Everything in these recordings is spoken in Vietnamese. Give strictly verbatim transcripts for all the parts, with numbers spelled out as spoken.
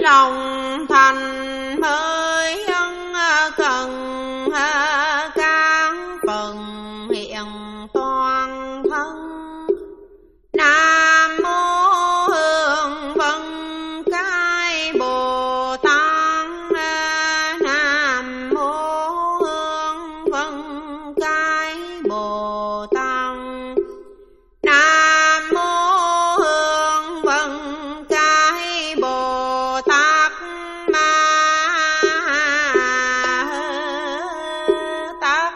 lòng thành mới ân cần các phần hiện toàn thân. Nam mô Hương Vân Cái Bồ Tát. Nam mô Hương Vân Cái Bồ Tát. Nam mô Hương Vân Cái Bồ Tát Ma Tát.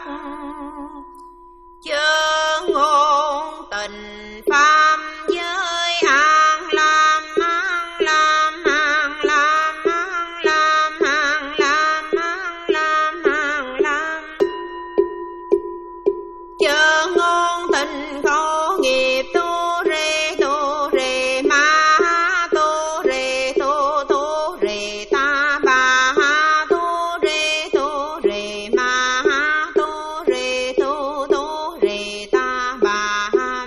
Chớ ngôn tình pháp giới an lam an lam an lam an lam an lam an lam an lam. Chớ ngôn tình khẩu nghiệp tu rê tu rê ma tu rê tu tu rê ta bà tu rê tu rê ma tu rê tu tu rê ta bà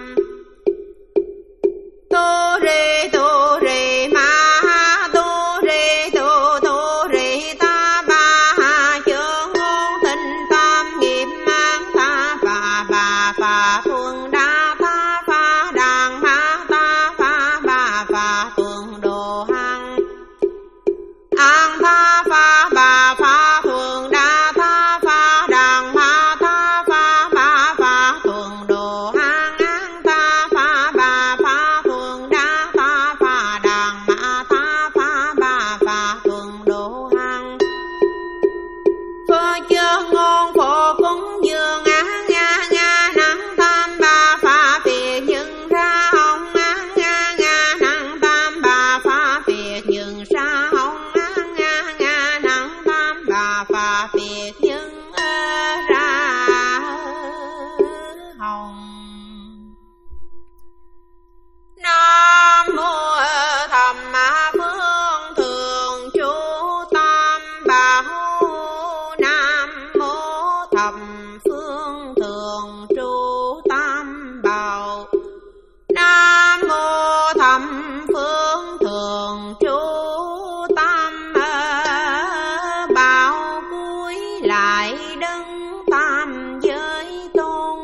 tu rê tu rê ma tu rê tu tu rê ta bà. Chớ ngôn tình tam nghiệp mang ta bà bà phà thuần đa ta phà đàn ma ta phà bà phà tuần đồ hằng an ta phà bà phà thuần đa ta phà đàn ma ta phà bà phà tuần đồ hằng an ta phà bà phà thuần đa ta phà đàn ma ta phà bà phà tuần đồ hằng. Phơ chớ ngôn phổ cúng dường án nga nga năng tam bà phá phiệt nhưng ra hồng án nga nga năng tam bà phá phiệt nhưng ra hồng án nga nga năng tam bà phá phiệt nhưng ra hồng. Nam mô Thầm Phương Thường Trụ Tam Bảo. Nam mô Thầm Phương Thường Trụ Tam Bảo. Nam mô Thầm Phương Thường Trụ Tam Bảo. Cúi lại đấng tam giới tôn,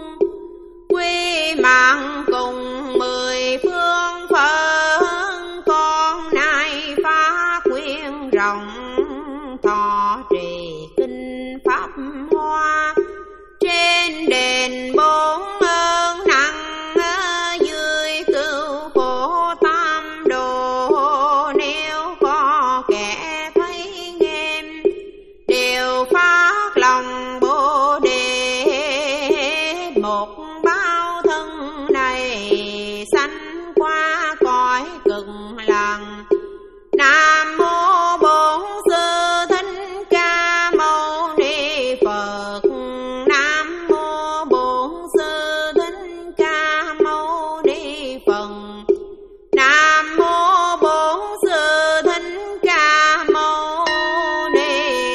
quy mạng cùng mười phương Phật. Con nay phá quyên rộng thọ trì kinh pháp hoa. Trên đền bốn ơn nặng dưới cửu khổ tam đồ. Nếu có kẻ thấy nghe đều phát lòng Bồ Đề. Một bao thân này sanh qua cõi cực lạc. Nam mô Bổn Sư Thích Ca Mâu Ni Phật. Nam mô Bổn Sư Thích Ca Mâu Ni Phật. Nam mô Bổn Sư Thích Ca Mâu Ni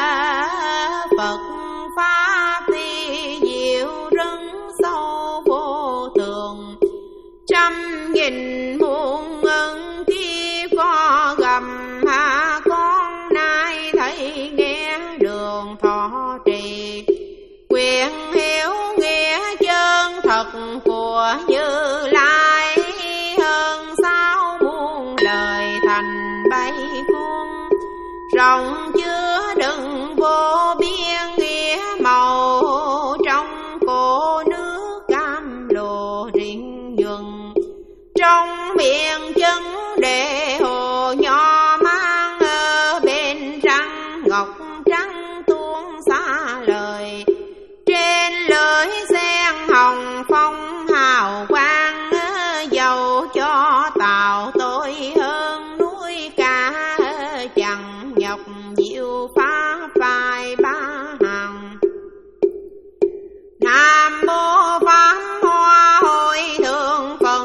Phật. Pháp vi diệu rất sâu vô tường, trăm nghìn muôn ân kiếp có gầm hạ. Con nay thấy nghe đường thọ trì, quyền hiểu nghĩa chân thật của Như Lai. Hơn sáu muôn lời thành bay cuốn, rộng chứa đựng vô biên nghĩa màu. Trong cổ nước cam lồ riêng nhuần, trong miệng chân để hồ nho mang. Ở bên răng ngọc trắng tuôn xa lời, trên lưỡi sen hồng phong hào quang. Dầu cho tạo tôi hơn núi ca, chẳng nhọc diệu pháp phai ba hàng. Nam mô Pháp Hoa Hội Thượng Phật.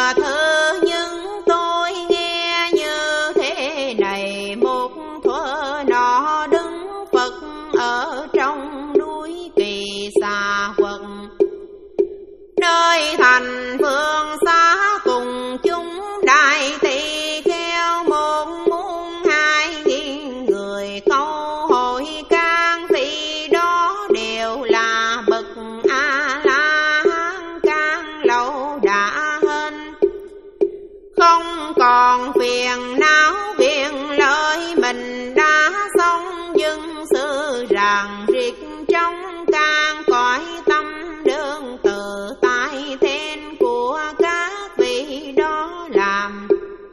thư nhưng tôi nghe như thế này. Một thuở nọ đứng Phật ở trong núi Kỳ Xà Quật, nơi thành phương xa cùng chúng đại tỳ kheo một muôn hai nghìn người. Câu hỏi can phi đó đều là bậc A La Hán can lâu đã hên, không còn phiền não biện lời mình đã xong dưng sự ràng riết trong can cõi tâm đơn từ tại tên của các vị đó làm.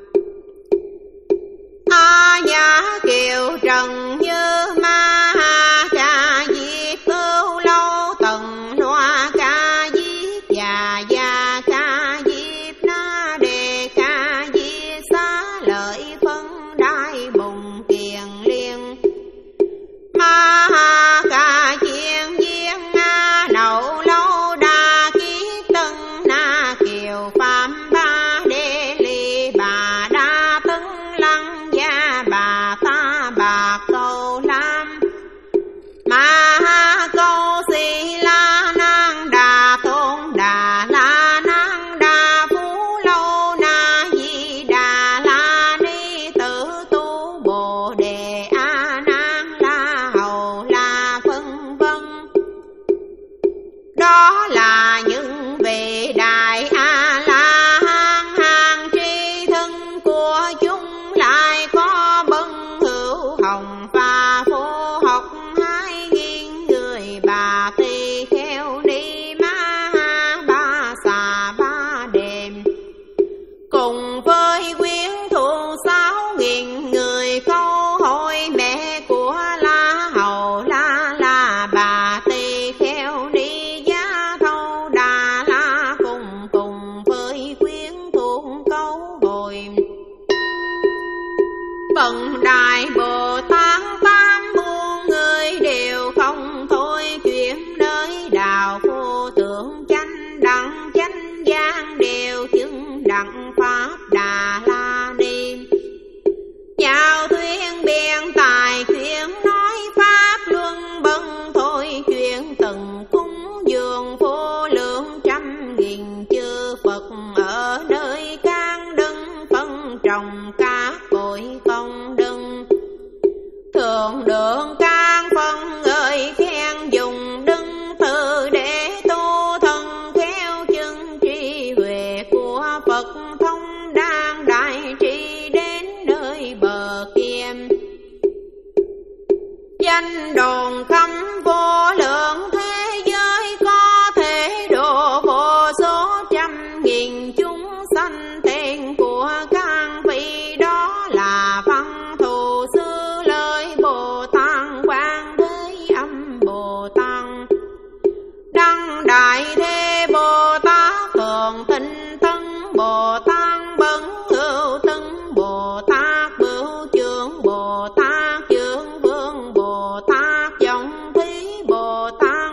A Nhã Kiều Trần Như Ma Ca Diếp Ưu Lâu Tần Loa Ca Diếp Già Già Ca Diếp Na Đề Ca Diếp Xá Lợi Phân Đại Bùng Kiền Liên Ma Ca Chiên Viên Na Nậu Lâu Đa Kiết Tân Na Kiều Phạm Ba Đê Ly Bà Đa Tấn Lăng Gia Bà Ta Bà Câu Lam Ma Câu Si La Nan Đà Tôn Đà La Nan Đà Phú Lâu Na Di Đà La Ni Tử Tu Bồ Đề A Nan La Hầu La vân vân. Đó là những vị đại A La Hán hàng tri thân của chúng, lại có bân hữu hồng và phô học hai nghìn người. Bà tỳ kheo ni ma ba xà ba đêm, cùng với quyến thuộc sáu nghìn người. Câu hỏi mẹ của La Hầu La là bà tỳ kheo ni Giá Thâu Đà La, cùng cùng với quyến thuộc câu hồi. Bần Đại Bồ Tát tám muôn người đều không thôi chuyện nơi đạo vô tượng chánh đẳng chánh giác đều chứng đẳng pháp Đà La Ni. Chào thuyên biện tài chuyện nói pháp luân bần thôi chuyện từng cúng dường vô lượng trăm nghìn chư Phật ở nơi can đừng phân trồng các cội công đừng. Thường đường can phân ơi khen dùng đừng từ để tu thân khéo chân tri huệ của Phật thông đang đại tri đến nơi bờ kia. Danh đồn khắp vô lượng thế giới, có thể độ vô số trăm nghìn chúng sanh. Tên của các vị đó là Văn Thù Sư Lợi Bồ Tát, Quan Thế Âm Bồ Tát, Đăng Đại Thế Bồ Tát, Thường Tinh Tấn Bồ Tát, Bấn Hữu Tấn Bồ Tát, Bửu Chương Bồ Tát, Chương Vương Bồ Tát, Dòng Thí Bồ Tát,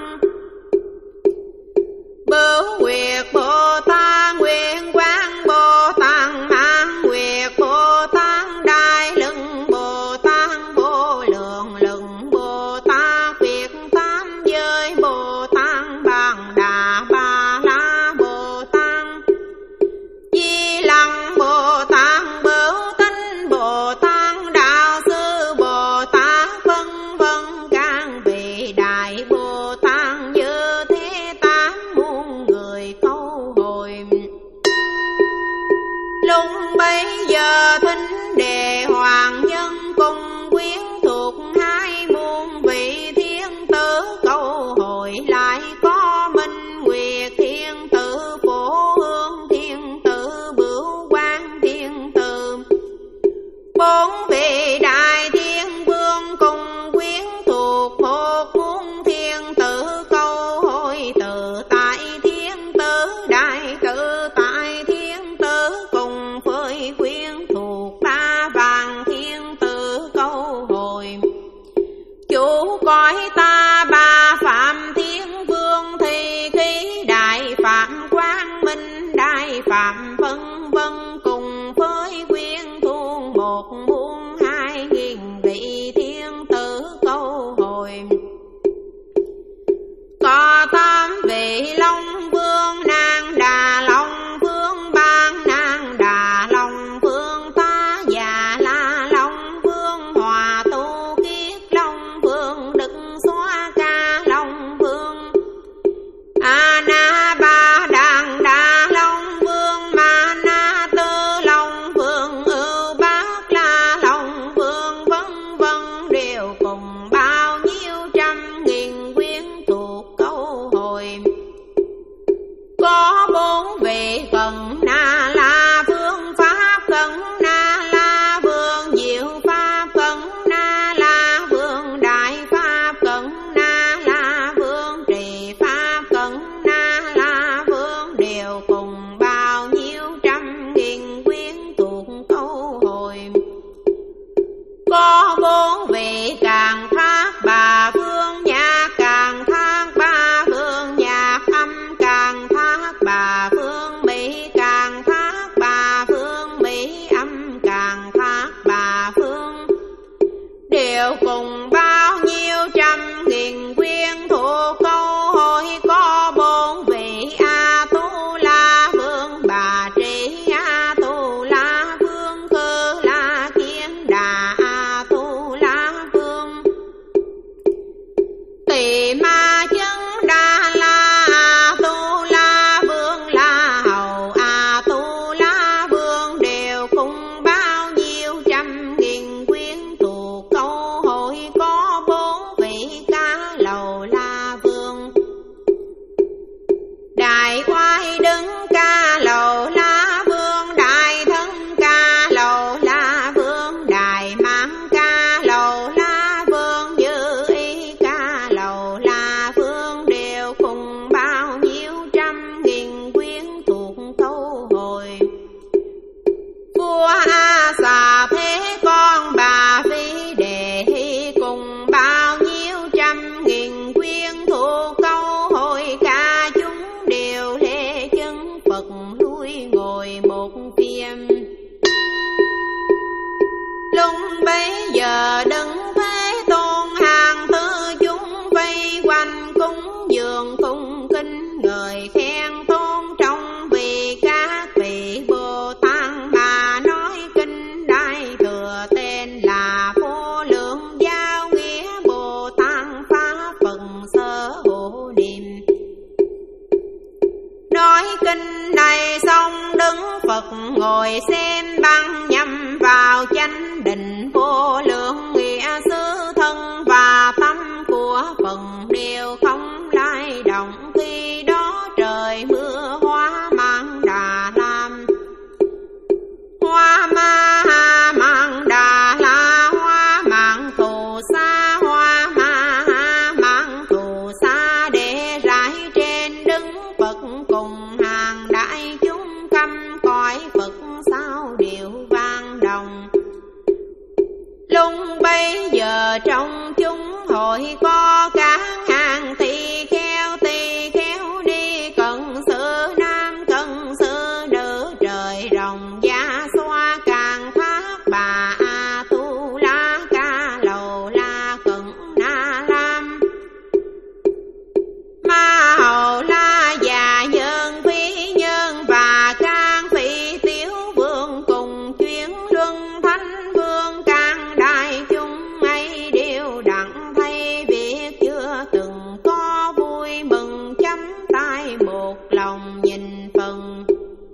Bửu Nguyệt Bồ Tát, Nguyện Quang Bồ Tát, Mãn Nguyệt Bồ Tát, Đại Lưng Bồ Tát, Vô Lượng Lưng Bồ Tát, Việt Tam Giới Bồ Tát, Bàn Đà Ba La Bồ Tát, Di Lăng Bồ Tát, Bửu Tinh Bồ Tát, Đạo Sư Bồ Tát, vân vân các vị đại Bồ Tát như thế tám muôn người câu hồi. Lúc bấy giờ thính đề hoàng nhân cùng quyến thuộc hai muôn vị thiên tử câu hồi. Lại có Minh Nguyệt thiên tử, Phổ Hương thiên tử, Bửu Quang thiên tử, bốn vị đại thiên vương cùng quyến thuộc một muôn thiên tử câu hồi. Tự tại thiên tử, đại tự tại thiên tử, cùng với quyến thuộc ba vàng thiên tử câu hồi. Chủ cõi ta ba Phạm Thiên Vương thì khí đại Phạm Quang Minh, đại Phạm Vân vân cùng với quyên thuôn một muôn hai nghìn vị thiên tử câu hồi. Có tám vị Long Vương nàng Đà Long Vương ban nàng Đà Long Vương ta già la Long Vương hòa tu kiết Long Vương đức xóa ca Long Vương a na ba đàn Đà Long Vương ma na tư Long Vương ưu bát la Long Vương vân vân đều cùng bao nhiêu trăm nghìn quyến thuộc câu hồi. Có bốn vị Cận Na La Vương Pháp Cận Na La Vương Diệu Pháp Cận Na La Vương Đại Pháp Cận Na La Vương Trì Pháp Cận Na La Vương đều cùng bao nhiêu trăm nghìn quyến thuộc câu hồi. Có bốn vị Càng Thác Bà Vương Nhạc Càng Thác Ba Vương Nhạc Âm Càng Thác Bà Vương Mỹ Càng Thác Bà Vương Mỹ Âm Càng Thác Bà Vương đều cùng bao nhiêu trăm nghìn quyến thuộc câu hồi. Có bốn vị A Tu La Vương Bà Trí A Tu La Vương Cư La Kiến Đà A Tu La Vương Tỳ Ma Chân Đà La A Tu La Vương La Hầu A Tu La Vương đều cùng bao nhiêu trăm nghìn quyến thuộc câu hồi. Có bốn vị Ca Lầu La Vương Đại Oai Đứng Ca Lầu La Vương Đại Thân Ca Lầu La Vương Đại Mãn Ca Lầu La Vương Dư Y Ca Lầu La Vương đều cùng bao nhiêu trăm nghìn quyến thuộc câu hồi. Vua A Xà Thế con bà Phi Đề Hy cùng bao nhiêu trăm nghìn quyến thuộc câu hồi. Cả chúng đều lê chân Phật lui ngồi một phiên. Lúc bấy giờ đứng Thế Tôn hàng tư chúng vây quanh cúng dường cung kính người khen tôn trọng vì các vị Bồ Tát mà nói kinh Đại Thừa tên là Vô Lượng Giao Nghĩa Bồ Tát Pháp Phần Sơ Hộ Niệm. Nói kinh này xong đứng Phật ngồi xem băng nhằm vào chánh định vô lượng nghĩa xứ thân và tâm của phần đều không lay động. Khi đó trời mưa hoa mang Đà Lam hoa ma ha mang Đà La hoa mang thù sa hoa ma ha mang thù sa để rải trên đứng Phật cùng hàng đại chúng căm cõi Phật sao điệu vang đồng. Lúc bấy giờ trong chúng hội có cả hàng tỳ kheo tỳ kheo đi cận sự nam cận sự nữ trời rồng da xoa Càng Thác Bà A Tu La Ca Lầu La Cận Na Lam Ma Hầu La Già Nhân Phi Nhân và Can Phi Tiếu Vương cùng chuyến luân Thánh Vương Can đại chúng ấy đều đặng thay việc chưa từng có vui mừng chấm tay một lòng nhìn phần.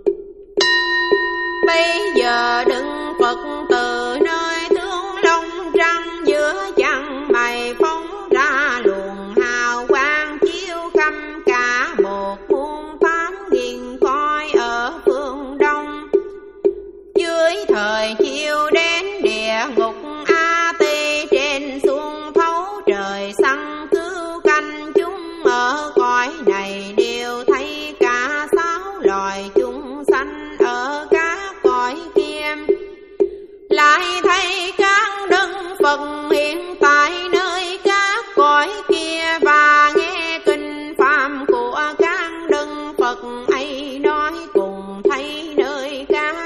Bây giờ đừng Phật từ nơi thương long trăng giữa chăng mày phóng ra luồng hào quang chiếu khắp cả một muôn tám nghìn cõi ở phương đông. Dưới thời chiều đến địa ngục A Tỳ trên xuống thấu trời săn cứu canh chúng ở cõi này đều thấy cả sáu loài chúng sanh ở các cõi kia. Lại thấy các đức Phật hiện tại nơi các cõi kia và nghe kinh pháp của các đức Phật ấy nói cùng thấy nơi các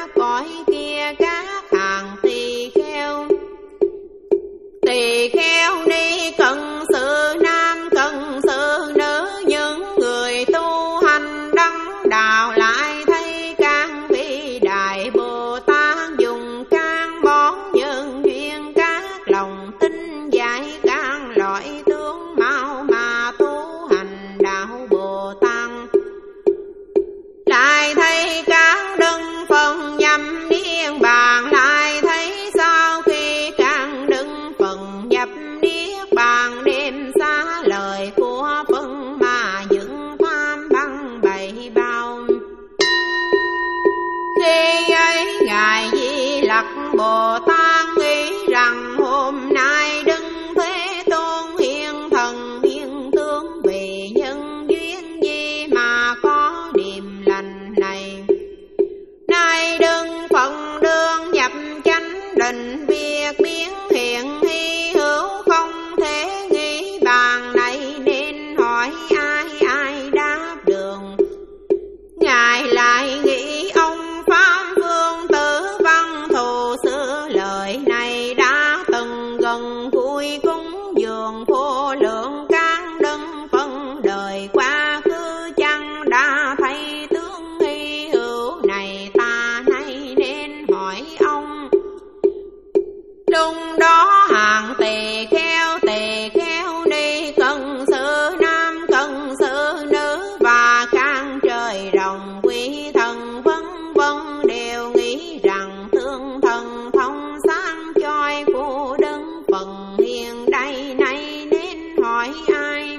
Lặc Bồ Tát nghĩ rằng hôm nay Đức Thế Tôn hiện thần hiện tướng, vì nhân duyên gì mà có điềm lành này. Nay đừng phận đương nhập chánh định, việc biến hiện hy hữu không thể nghĩ bàn này, nên hỏi ai ai đáp đường. Ngài lại nghĩ ông Pháp Vương Tử Văn Thù xưa lời này đã từng gần gũi cúng dường vô lượng các đức phân đời quá khứ, chăng đã thấy tướng hy hữu này ta nay nên hỏi ông. Lúc đó hàng tỳ kheo tỳ kheo ni, cận sự nam cận sự nữ và các trời rồng quý thần vân vân đều nghĩ rằng thương thần thông sáng chói của Đức Phần hiện đây này nên hỏi ai.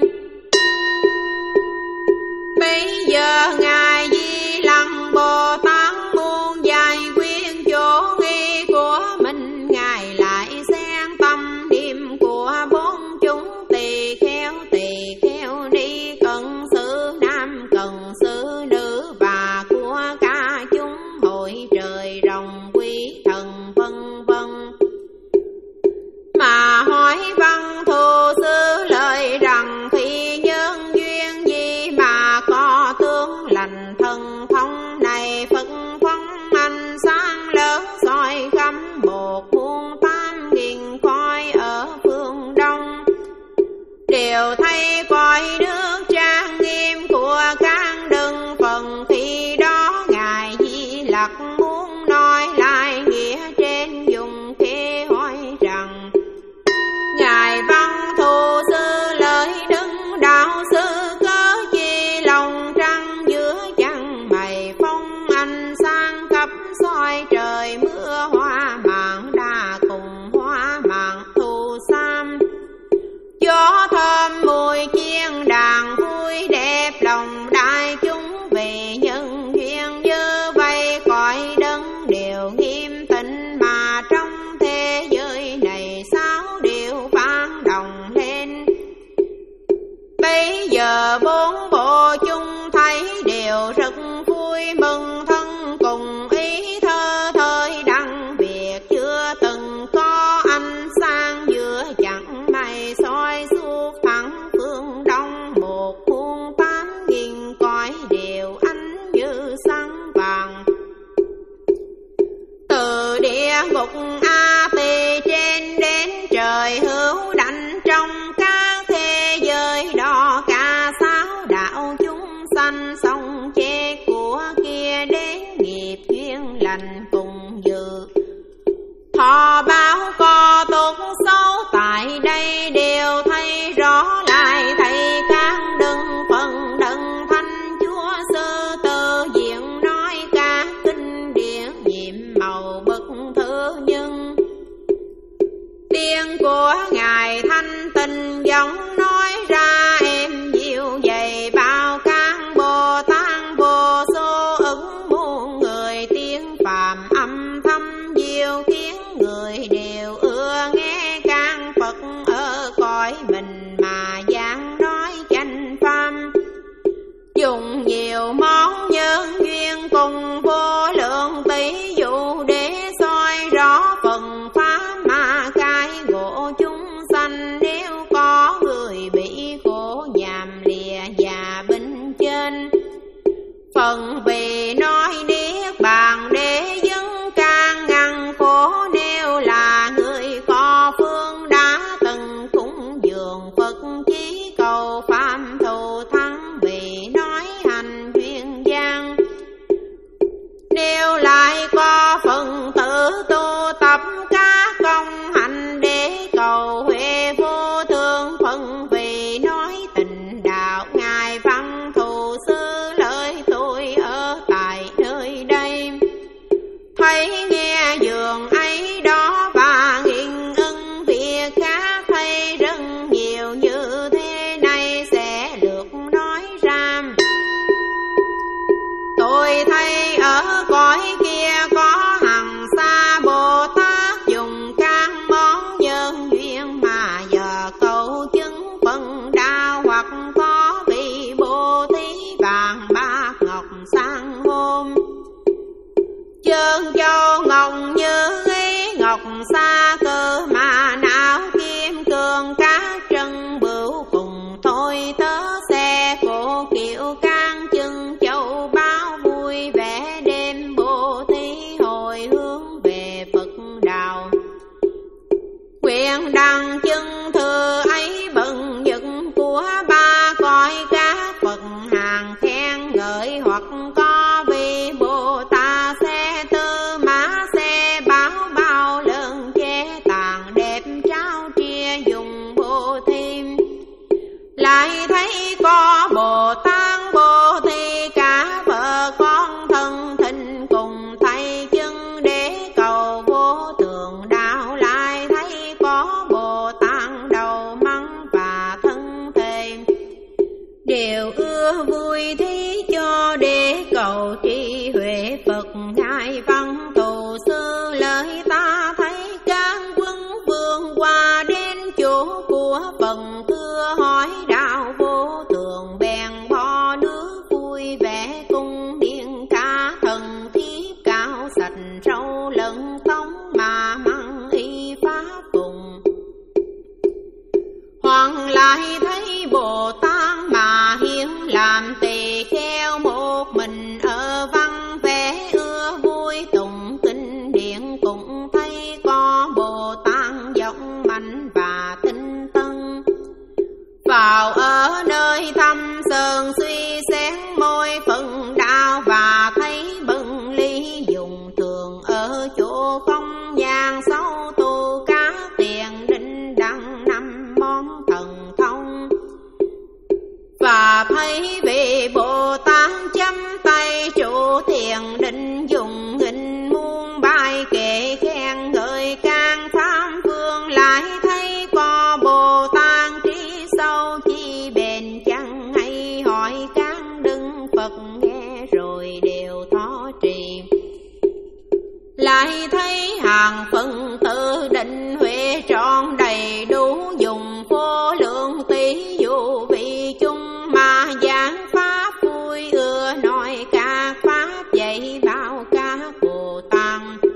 Bây giờ Ngài Di Lặc Bồ Tát muốn giải quyết chỗ nghi của mình, Ngài lại xen tâm niệm của bốn chúng tỳ kheo tỳ kheo ni, cận sự nam cận sự nữ và của cả chúng hội trời rồng quý thần vân vân, mà hỏi Văn Thù xứ lời rằng thì nhân duyên gì mà có tướng lành thần thông này. Phật phong ánh sáng lớn soi khắp một muôn tám nghìn cõi ở phương đông, đều thấy cõi nước trang nghiêm của các đức phần. Khi đó Ngài Di Lặc muốn nói lại nghĩa trên dùng kế hỏi rằng: Ngài Văn Thù xứ lời Đức Đạo Sư, cớ chi lòng trăng giữa chân mày phong ánh sáng khắp soi trời mưa hoa màng đa cùng hoa màng thu sam. Gió thơm mùi chiên đàn vui đẹp lòng đại chúng, vì nhân duyên như vây cõi đấng đều nghiêm tịnh, mà trong thế giới này sáu điều vang đồng lên. Bây giờ bốn bộ chung thấy đều rất vui mừng, thân cùng ý thơ thời đăng việc chưa từng có ánh sáng giữa chẳng mây soi suốt thẳng phương đông. Một muôn tám nghìn cõi đều ánh như sáng vàng, từ địa ngục A Tỳ trên đến trời hữu đảnh, trong các thế giới đó cả sáu đạo chúng sanh sống chết của kia đến nghiệp duyên lành cùng dự. Thọ báo có tốt xấu tại đây đều thấy rõ, lại thấy các đức phần đấng thanh Chúa Sư Tự diện nói các kinh điển nhiệm màu bậc thứ nhân. Tiếng của Ngài thanh tình giọng nói ra êm dịu dày, bao các Bồ Tát vô số ứng muôn người, tiếng phàm âm thâm diệu khiến người đều ưa nghe các Phật ở cõi mình mà giảng nói chánh pháp. Dùng nhiều món nhân duyên cùng vô lượng tỷ dụ để soi rõ phần pháp mà cái gỗ chúng sanh. Nếu có người bị khổ nhàm lìa và bên trên, phần vì nói niết bàn để dấn can ngăn khổ, nếu là Trơn châu ngọc như ý ngọc xa cơ mà não kim cương các trân bửu cùng thôi tớ xe cổ kiệu can chân châu báo vui vẻ đêm bố thí hồi hướng về Phật đạo. Nguyện đăng chân thừa ấy bận dựng của ba cõi các Phật hàng khen ngợi hoặc có vì Bồ Tát xe tư mã xe báo bao lớn chế tàn đẹp trao chia dùng bố thí. Lại thấy có Bồ Tát bố thí cả vợ con thân thịnh cùng thay chân để cầu vô thượng đạo. Lại thấy có Bồ Tát đầu mắng và thân thề đều ưa vui thí cho để cầu tri huệ Phật. Ngài văn thù sư lời ta thấy các quân vương qua đến chỗ của Phật thưa hỏi đạo vô thượng bèn bỏ nước vui vẻ cung điện ca thần thiết cao sạch râu lẫn tống mà măng y pháp cùng. Hoàng lại thấy Bồ Tát mà hiến làm tỳ kheo một mình ở văn vẻ ưa vui tụng kinh điển. Cũng thấy có Bồ Tát giọng mạnh và tinh tân vào ở nơi thâm sơn suy xét môi phần đạo. Và thấy bưng ly dùng thường ở chỗ không gian sâu tu các tiền định đăng năm món thần thông. Và thấy vị Bồ Tát chăm tay trụ thiền định dùng hình muôn bài kệ khen ngợi can pháp phương. Lại thấy có Bồ Tát trí sâu chi bền chẳng hay hỏi các đức Phật nghe rồi đều thọ trì. Lại thấy hàng phân tự định huệ trọn đầy đủ dùng vô lượng tỷ dụ vị chung mà giảng pháp vui ưa nói các pháp dạy bảo các Bồ Tát.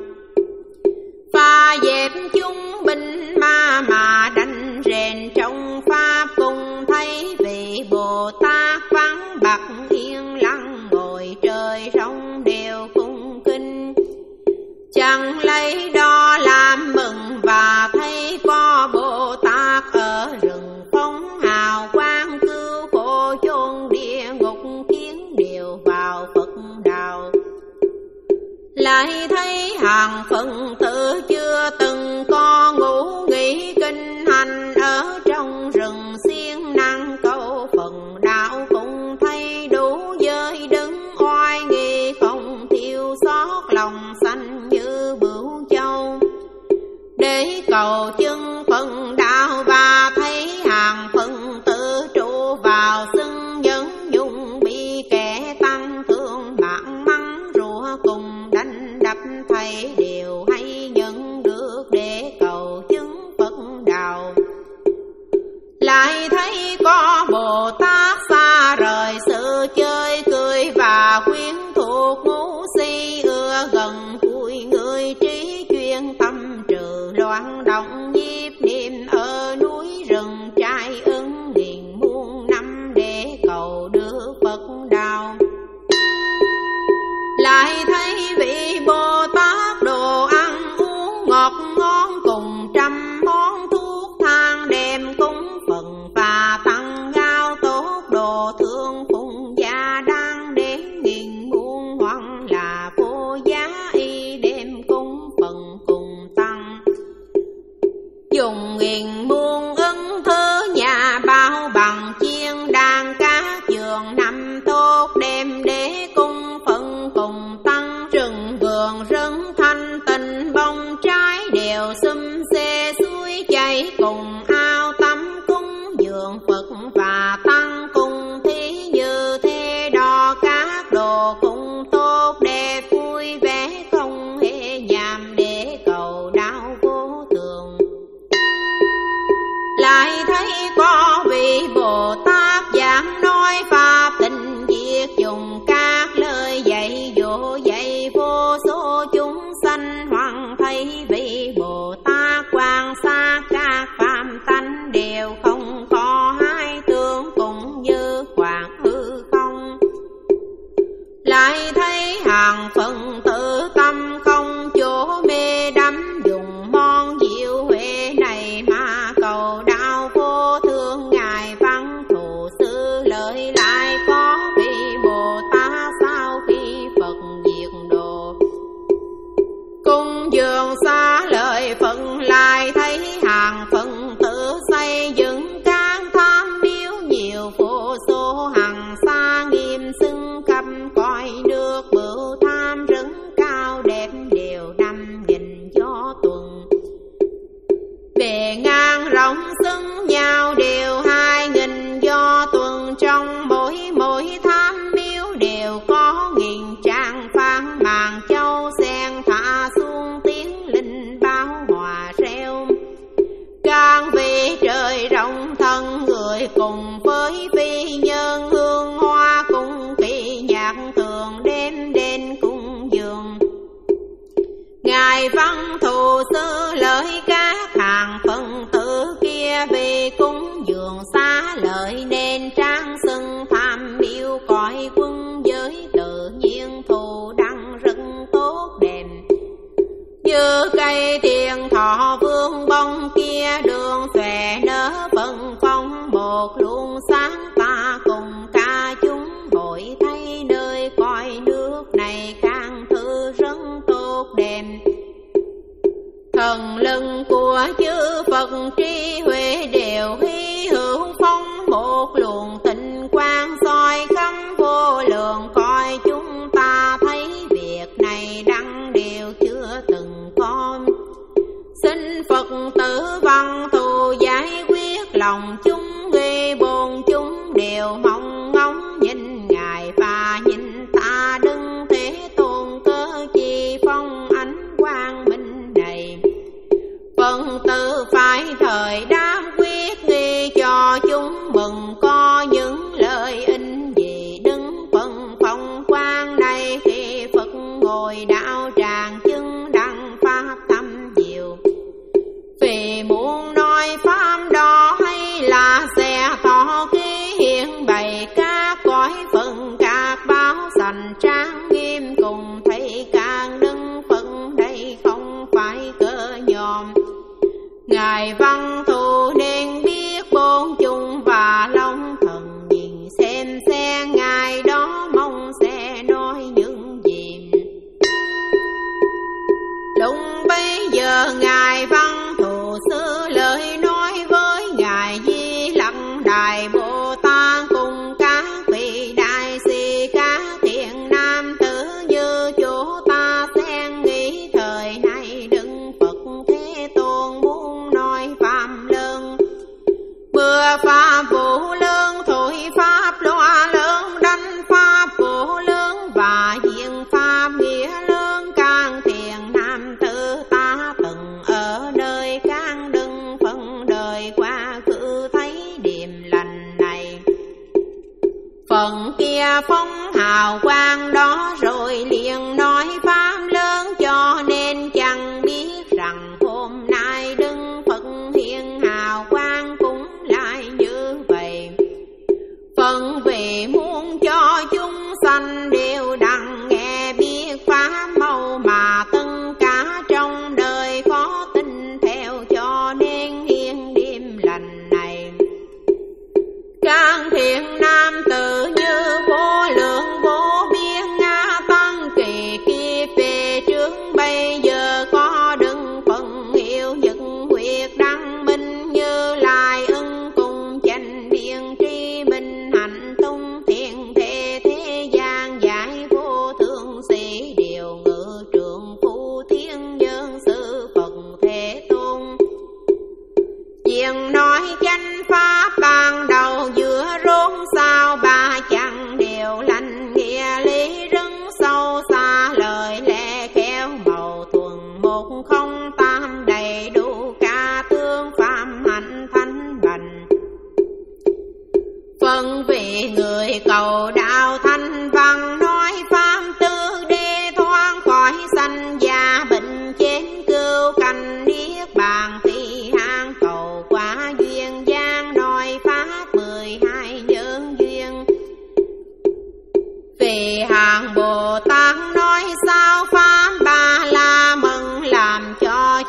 Pha dẹp chúng binh ma mà đánh rèn trong pháp cùng thấy vị Bồ Tát vắng bặt yên lặng ngồi trời rong đều cung kinh. Chẳng lấy đó làm mừng và thấy có Bồ Tát ở rừng phóng hào quang cứu khổ chôn địa ngục kiến đều vào Phật đạo. Lại thấy hàng phần tử chưa từng có ngủ nghỉ kinh hành ở trong rừng siêng năng cầu phần đạo. Cũng thấy đủ giới đứng oai nghi không thiếu sót lòng xanh như bửu châu để cầu chân phần đạo. Và thấy hàng phần tử trụ vào xưng nhân dùng bị kẻ tăng thương mạng mắng rủa cùng đánh đập thấy đều hay nhận được để cầu chứng Phật đạo. Lại thấy có Bồ Tát xa rời sự chơi cười và khuyến thuộc ngu si ưa gần vui người trí chuyên tâm trừ loạn động nhiếp niệm ở núi rừng trai ứng nghìn muôn năm để cầu được Phật đạo. Lại thấy vị Bồ Tát đồ ăn uống ngọt ngon cùng trăm món thuốc thang đem cúng phần và tăng ngao tốt đồ thương phụng gia đang đến nghìn muôn hoang là vô giá y đem cúng phần cùng tăng. Dùng nghìn muôn ứng thứ nhà bao bằng chiên đàn các giường nằm tốt đem để cung phần cùng tăng. Rừng vườn rừng thanh tình bông trái đều xum xê suối chảy cùng ao tắm cúng dường Phật và tăng cùng thí như thế đo các đồ cũng tốt đẹp vui vẻ không hề nhàm để cầu đạo vô thường. Lại thấy có vị Bồ Tát giảng nói pháp tình diệt dùng các lời dạy dỗ dạy vô số chúng cung dường xa lời phận lại thấy hàng phận tự xây dựng các tham miếu nhiều vô số hằng xa nghiêm xưng khắp cõi nước bửu tham rất cao đẹp đều năm nghìn gió tuần bề ngang rộng xứng nhau đều hai nghìn gió tuần trong mỗi mỗi tham miếu đều có nghìn trang phan màn châu sen thả xuống tiếng linh báo hòa reo càng vì trời rộng thân người cùng với phi nhân hương hoa cùng kỳ nhạc thường đêm đêm cung dường ngài văn thù sư lợi các hàng phần tử kia vì cúng dường xá lợi nên trang xưng tham miếu cõi quân giới tự nhiên thù đăng rất tốt đẹp như cây thiền thọ vương bông kia đường xòe nở phân phong một luồng sáng ta cùng ca chúng hội thấy nơi cõi nước này càng thư rất tốt đẹp thần lưng của chư Phật trí huệ đều hy hữu phong một luồng tịnh quang soi khắp vô lượng coi chúng ta thấy việc này đăng đều chưa từng có xin Phật tử văn thù giải quyết lòng chúng gây bồn chúng đều mong ngóng nhìn ngài và nhìn ta đừng thế tôn cơ chi phong ánh quang minh này phần tử phải thời đáp quyết nghi cho chúng mừng có những lợi ích gì đứng phần phong quang này khi Phật ngồi đạo tràng chứng đăng pháp thâm diệu vì muốn nói pháp đó hay là xe thọ ký hiện bày các cõi phần các báo sành trang nghiêm cùng thấy càng đứng phận đây không phải cơ nhòm ngài văn thù nên biết bốn chung và long thần nhìn xem xe ngài đó mong sẽ nói những gì lúc bấy giờ ngài văn thù sư lời nói với ngài Di Lặc Đại Bồ Tát cùng các vị đại sĩ các thiện nam tử như chỗ ta xen nghĩ thời này đừng Phật Thế Tôn muốn nói pháp lớn mưa pháp vũ lớn thổi pháp loa lớn đánh pháp vũ lớn và diện pháp nghĩa lớn càng thiện nam tử ta từng ở nơi càng đừng phân đời qua cứ thấy điềm lành này phần kia phóng hào quang đó rồi liền nói pháp lớn cho nên chẳng biết rằng hôm nay đừng Phật hiện hào quang cũng lại như vậy phần vì muốn cho chúng sanh đều đặng nghe biết pháp màu mà tất cả trong đời khó tin theo cho nên hiện đêm lành này các thiện nam tử như vô lượng vô biên nga tăng kỳ kia về trước bây giờ có đừng phần hiệu nhật huyệt đăng minh như lai ưng cùng chánh biên tri minh hạnh tung thiện thế thế gian giải vô thượng sĩ điều ngự trường phu thiên nhân sư Phật Thế Tôn chuyện nói chánh pháp ban đầu giữa rốn sao ba chẳng đều lành nghĩa lý rất sâu xa lời lẽ khéo màu thuần một không tam đầy đủ cả tương phạm hạnh thanh bành phần vì người cầu đạo thanh văn nói pháp tư đê thoáng khỏi sanh già bệnh chết cưu canh niết bàn phi hang cầu quả duyên gian nói pháp mười hai nhân duyên vì hàng Bồ Tát nói sao pháp ba la mừng làm cho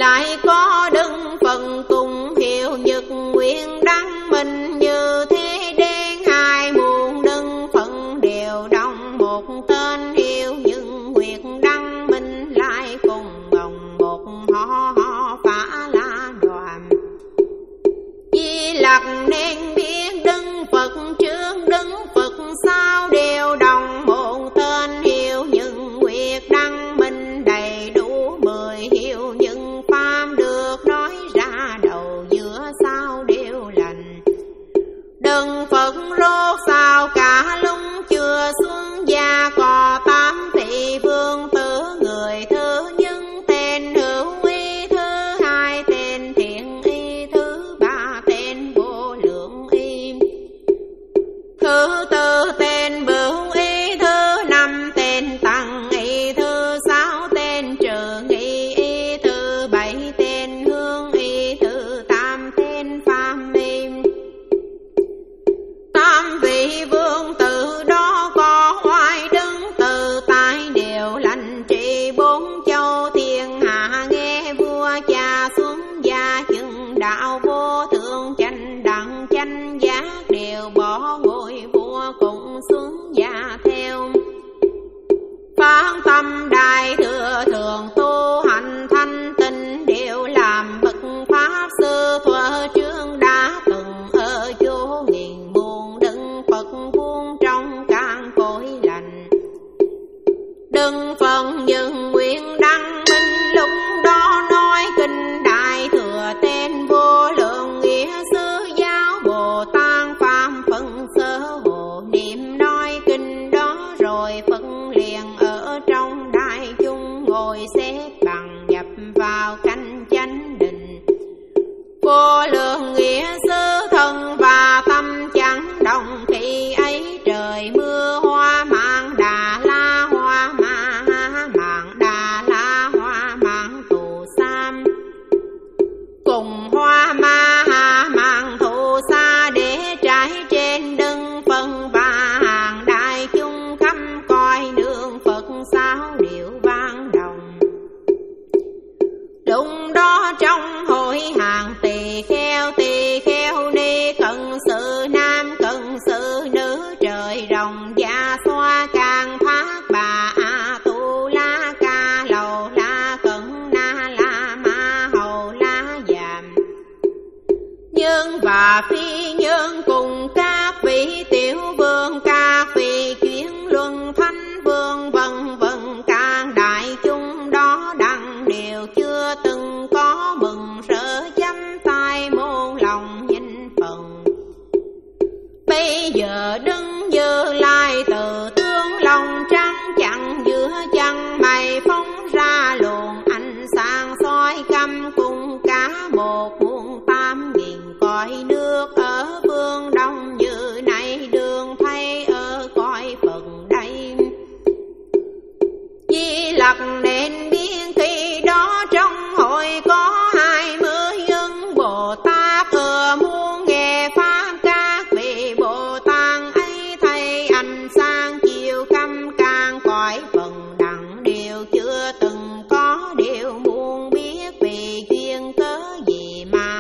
lại có đừng phần cùng hiệu nhật nguyện đăng minh, như thế đen hai muôn đừng phần đều đồng một tên hiệu nhưng nguyện đăng minh, lại cùng đồng một họ họ phá la đoàn. Di Lặc nên biết đừng Phật trước đừng Phật sau đều đồng một tên hiệu nhưng nguyệt đăng minh, đầy đủ mười hiệu nhưng pháp được nói ra đầu giữa sau đều lành. Đừng Phật rốt sao cả lung chưa xuân gia có tám thị vương tử, người thứ nhân tên hữu y, thứ hai tên thiện y, thứ ba tên vô lượng y, thứ tư tên bửu y, thứ năm tên tăng y, thứ sáu tên trừ nghi y, thứ bảy tên hương y, thứ tám tên phàm y. Tám vị vương tử đó có hoài đứng từ tại đều lành trị bốn châu thiên hạ, nghe vua cha xuống gia chứng đạo vô thượng chánh đẳng chánh giác, đều bỏ ngôi vua cũng xuống gia theo. Phán tâm đại thừa thường tu hành thanh tịnh, đều làm bậc pháp sư thuở trước đã từng ở chỗ nghìn muôn đấng Phật vuông trong cạn cõi lành. Đừng phần những nguyện đăng minh, lúc đó nói kinh đại thừa tên vô lượng nghĩa sư giáo Bồ Tát Phạm phân sơ hộ niệm nói kinh đó, rồi phân liền ở trong đại chúng ngồi xếp bằng nhập vào canh chánh định. Vô lượng nghĩa sư thân và tâm chẳng đồng, khi ấy trời mưa hoa mạng Đà La, hoa ma mạng Đà La, hoa mạng tù sam, cùng hoa ma mạng thù xa, để trái trên đừng phân và hàng đại chúng khắp coi nương Phật sao điệu vang đồng. Đúng đó trong hội hàng tỳ kheo, tỳ kheo ni cận sự nam cận sự nữ, trời rồng da xoa càng thác bà a tu la ca lầu la cận na la ma hầu la giảm. Nhưng và phi nhân cùng các vị tiểu vương, các vị chuyển luân thánh vương vân vân, các đại chúng đó đặng đều chưa từng có mừng sợ chấm tay môn lòng nhìn phần. Bây giờ đứng Như Lai từ tướng lòng trắng chặn giữa chân mày, phóng ra luồng ánh sáng soi khắp cùng cả một muôn tám nghìn cõi nước, ở phương đông như này đường thấy ở cõi phần đây. Di Lặc nên biết khi đó trong hội có hai mươi nhân Bồ Tát, ưa muốn nghe pháp các vị Bồ Tát ấy, thấy ánh sáng chiều khắp càng cõi phần đặng, đều chưa từng có điều muốn biết vì duyên cớ gì mà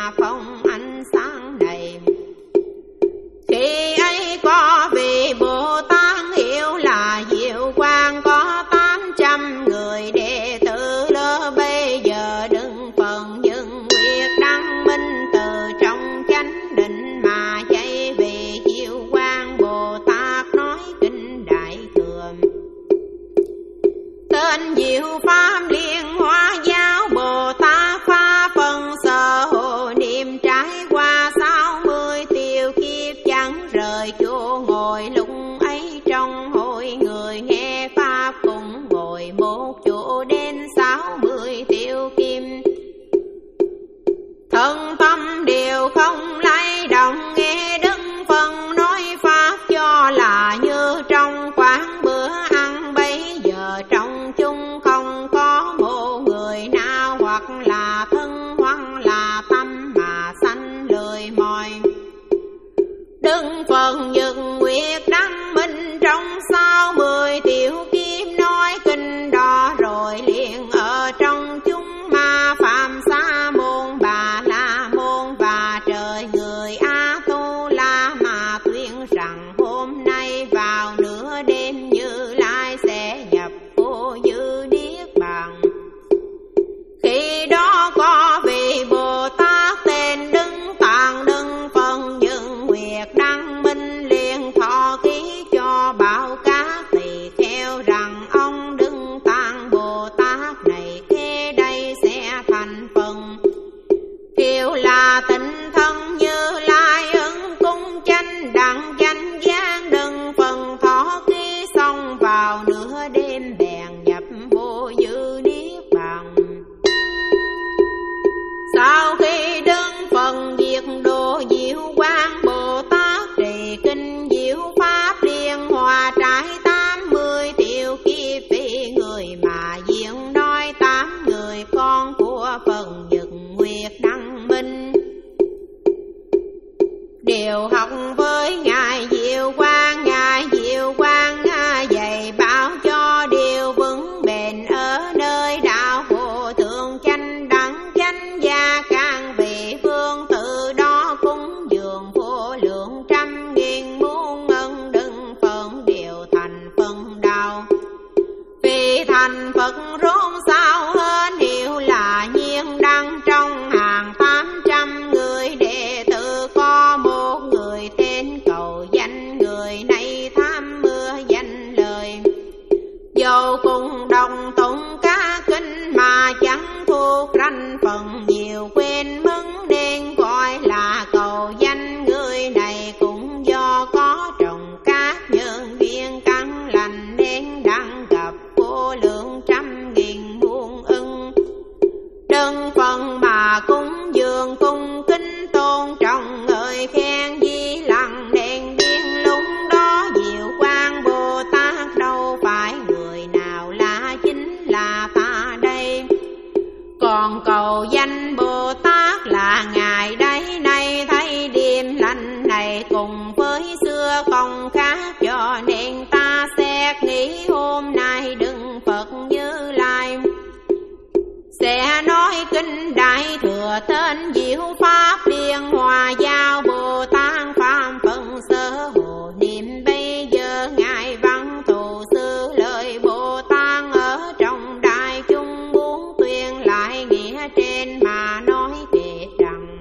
thành phần nhiều quên mất nên gọi là cầu danh. Người này cũng do có trồng các nhân duyên căn lành nên đang gặp vô lượng trăm nghìn muôn ưng. Đơn phần mà cúng dường cung kính tôn trọng ngợi khen di lặng nên biên lúc đó diệu quang Bồ Tát đâu phải người nào là chính là ta đây. Còn cầu danh Bồ Tát là ngài đây nay thấy đêm lành này cùng với xưa không khác, cho nên ta xét nghĩ hôm nay đừng Phật Như Lai sẽ nói kinh đại thừa tên diệu pháp liên hòa giao Bồ Tát phạm phần sơ hồ niệm. Bây giờ ngài văn thù sư lời Bồ Tát ở trong đại chúng muốn tuyên lại nghĩa trên mà nói kể rằng: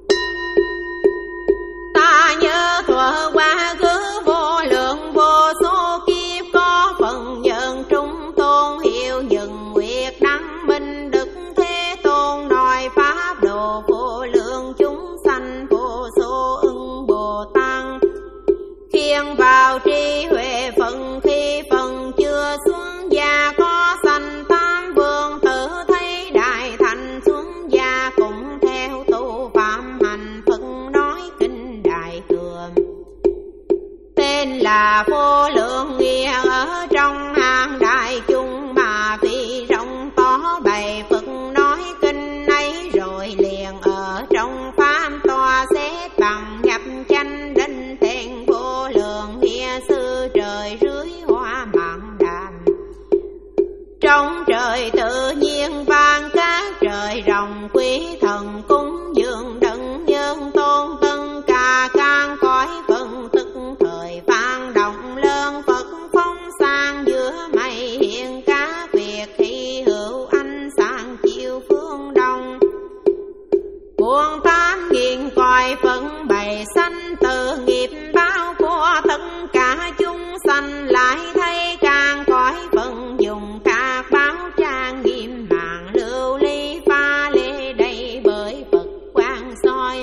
ta nhớ thuở quá khứ vô lượng vô số kiếp có phần nhận trung tôn hiệu những nguyệt đăng minh đức thế tôn nói pháp độ vô lượng chúng sanh vô số ưng Bồ Tát khiêng vào trí huệ phần khi phần chưa xuống gia có sanh tam vương tử thấy đại thành xuống gia cũng theo tu phạm hành Phật nói kinh đại thừa tên là vô lượng nghĩa ở trong hàng đại chúng mà vì rộng to bày Phật nói kinh ấy rồi liền ở trong pháp tòa xếp bằng nhập chánh đinh tên vô lượng nghĩa sư trời dưới hoa mạn đàm. Trong trời tự nhiên vang các trời rồng quý thần cúng dường đấng nhân tôn tân ca can cõi phân tức thời vang động lớn Phật phong sang giữa mây hiện các việc hy hữu ánh sáng chiều phương đông. Buông tám nghìn cõi phận bày sanh từ nghiệp báo của tất cả chúng sanh lại thấy càng cõi phận dùng các báo trang nghiêm mạng lưu ly pha lê đầy bởi Phật quang soi.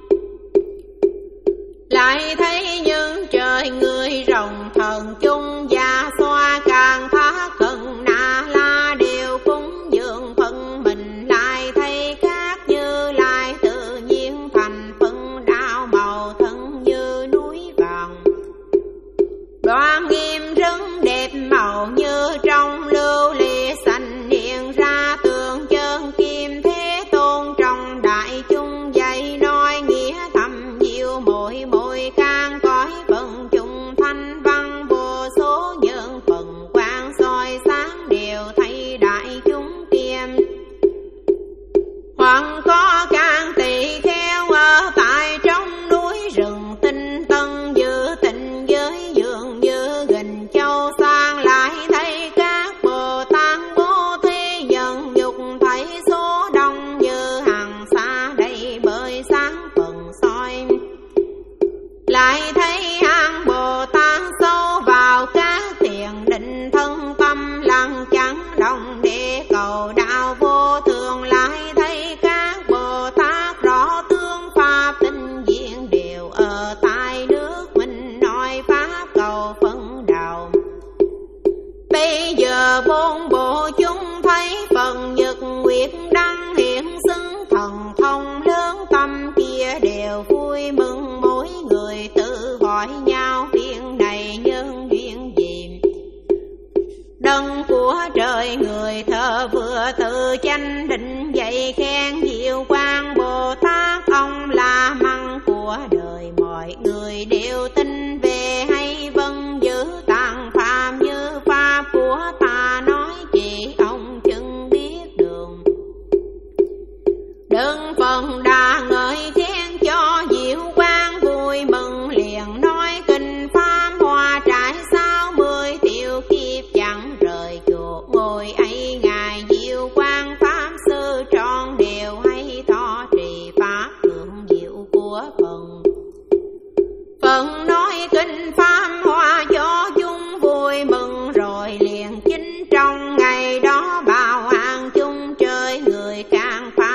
Lại thấy những trời người rồng thần chung và xoa càng thác cần na la đều cúng dường phận mình. Lại thấy các Như Lai tự nhiên thành phân đạo màu thân như núi vàng đoan nghiêm rất đẹp màu như trong lưu ly xanh hiện ra tượng chân kim thế tôn trong đại chúng dạy nói nghĩa thầm nhiều mỗi mỗi can cõi phận chúng thanh văn vô số nhân phần quang soi sáng đều thấy đại chúng kia. Hoặc có can tỳ kheo ở tại trong núi rừng tinh tân giữ tình giới dường như gình châu sang lại thấy các Bồ Tát bố thí nhân nhục thấy số đông như hàng xa đầy bởi sáng phần soi. Lại thấy hang Bồ Tát sâu vào các thiền định thân tâm lặng chẳng động để cầu đạo vô thường. Lại thấy các Bồ Tát rõ tướng pháp tinh diện đều ở tại nước mình nói pháp cầu phân đạo. Bây giờ bốn bộ chúng thấy phần nhật nguyệt đăng hiện xứng thần thông lớn tâm kia đều vui mừng mỗi người tự hỏi nhau việc này nhân duyên gì. Đấng của trời người thờ vừa tự chánh định dạy khen diệu quang Bồ Tát ông là măng của đời mọi người đều tin về hay vâng giữ tạng phạm như pháp của ta nói chỉ ông chừng biết đường. Đừng phần đà ngợi khen cho diệu quang vui mừng liền nói kinh pháp hoa trải sáu mươi tiểu kiếp chẳng rời chuột ngồi ấy ngài diệu quang pháp sư tròn đều hay thọ trì pháp thượng diệu của phần. Phần nói kinh pháp hoa cho chúng vui mừng rồi liền chính trong ngày đó bảo an chúng chơi người càng pháp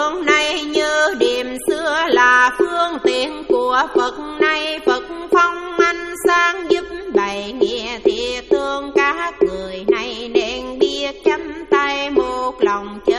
phương này như điểm xưa là phương tiện của Phật này. Phật phong ánh sáng giúp bày nghĩa thiệt thương các người này, nên biết chăm tay một lòng.